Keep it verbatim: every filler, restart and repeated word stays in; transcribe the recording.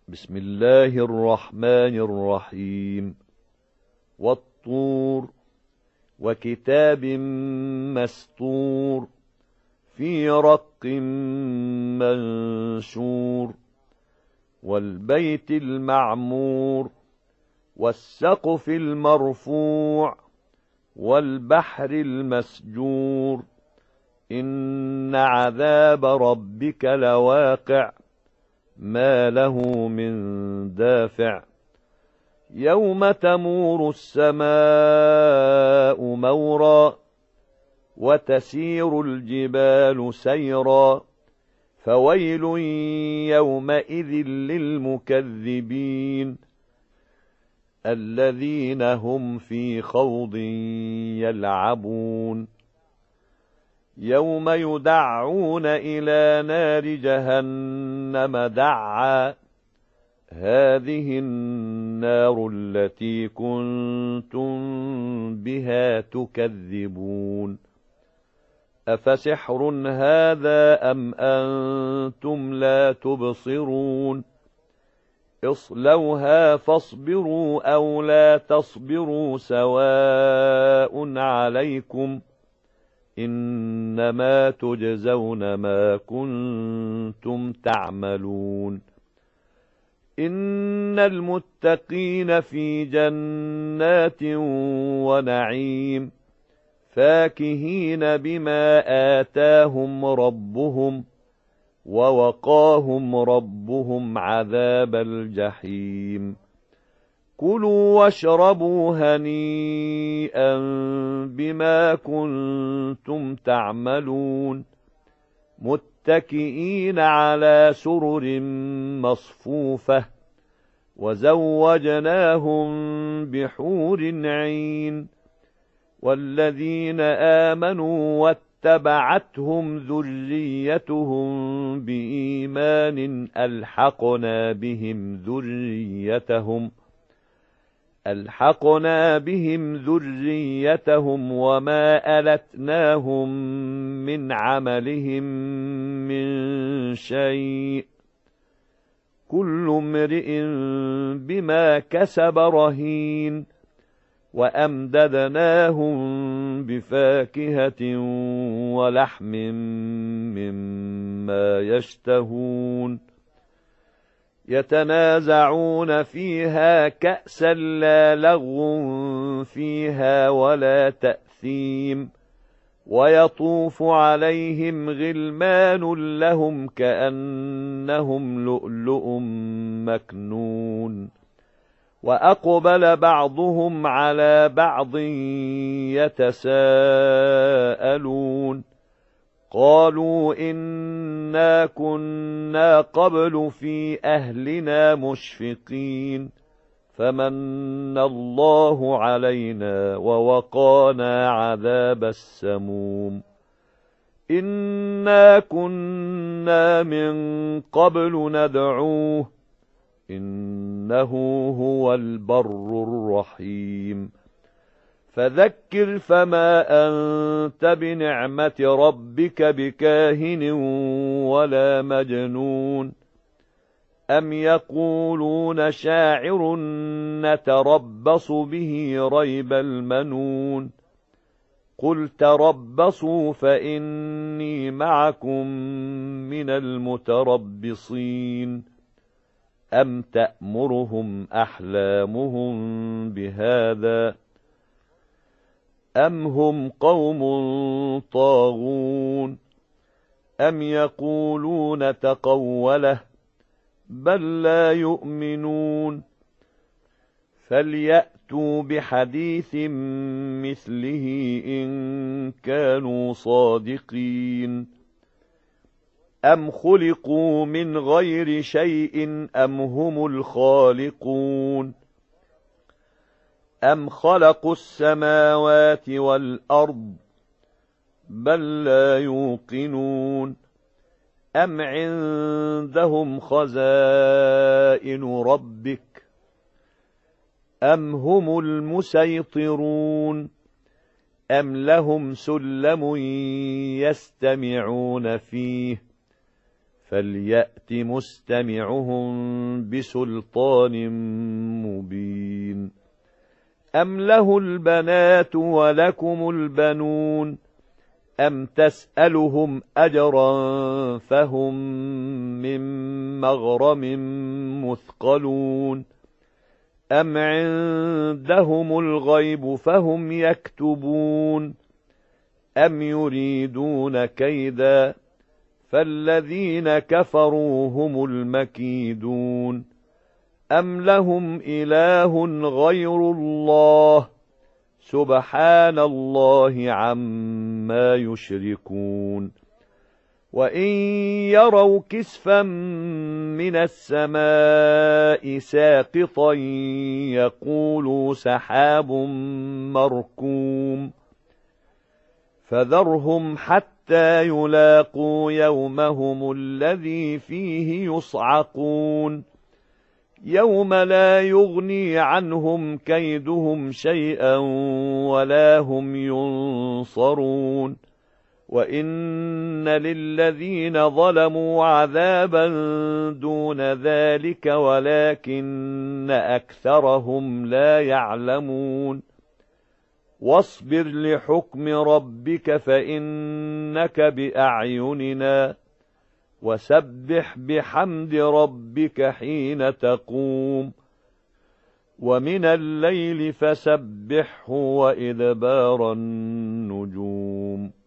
بسم الله الرحمن الرحيم. والطور وكتاب مسطور في رق منشور والبيت المعمور والسقف المرفوع والبحر المسجور إن عذاب ربك لواقع ما له من دافع يوم تمور السماء مورا وتسير الجبال سيرا فويل يومئذ للمكذبين الذين هم في خوض يلعبون يوم يدعون إلى نار جهنم دعا هذه النار التي كنتم بها تكذبون أفسحر هذا أم أنتم لا تبصرون اصلوها فاصبروا أو لا تصبروا سواء عليكم إنما تجزون ما كنتم تعملون إن المتقين في جنات ونعيم فاكهين بما آتاهم ربهم ووقاهم ربهم عذاب الجحيم كلوا واشربوا هنيئا بما كنتم تعملون متكئين على سرر مصفوفة وزوجناهم بحور عين والذين آمنوا واتبعتهم ذريتهم بإيمان ألحقنا بهم ذريتهم ألحقنا بهم ذريتهم وما ألتناهم من عملهم من شيء كل امرئ بما كسب رهين وأمددناهم بفاكهة ولحم مما يشتهون يتنازعون فيها كأسا لا لغو فيها ولا تأثيم ويطوف عليهم غلمان لهم كأنهم لؤلؤ مكنون وأقبل بعضهم على بعض يتساءلون قالوا إنا كنا قبل في أهلنا مشفقين فمن الله علينا ووقانا عذاب السموم إنا كنا من قبل ندعوه إنه هو البر الرحيم فذكر فما أنت بنعمة ربك بكاهن ولا مجنون أم يقولون شاعر نتربص به ريب المنون قل تربصوا فإني معكم من المتربصين أم تأمرهم أحلامهم بهذا أم هم قوم طاغون أم يقولون تقوله بل لا يؤمنون فليأتوا بحديث مثله إن كانوا صادقين أم خلقوا من غير شيء أم هم الخالقون أم خلقوا السماوات والأرض بل لا يوقنون أم عندهم خزائن ربك أم هم المسيطرون أم لهم سلم يستمعون فيه فليأت مستمعهم بسلطان مبين. أم له البنات ولكم البنون أم تسألهم أجرا فهم من مغرم مثقلون أم عندهم الغيب فهم يكتبون أم يريدون كيدا فالذين كفروا هم المكيدون أم لهم إله غير الله سبحان الله عما يشركون. وإن يروا كسفا من السماء ساقطا يقولوا سحاب مركوم فذرهم حتى يلاقوا يومهم الذي فيه يصعقون يوم لا يغني عنهم كيدهم شيئا ولا هم ينصرون وإن للذين ظلموا عذابا دون ذلك ولكن أكثرهم لا يعلمون. واصبر لحكم ربك فإنك بأعيننا وسبح بحمد ربك حين تقوم ومن الليل فسبحه وإدبار النجوم.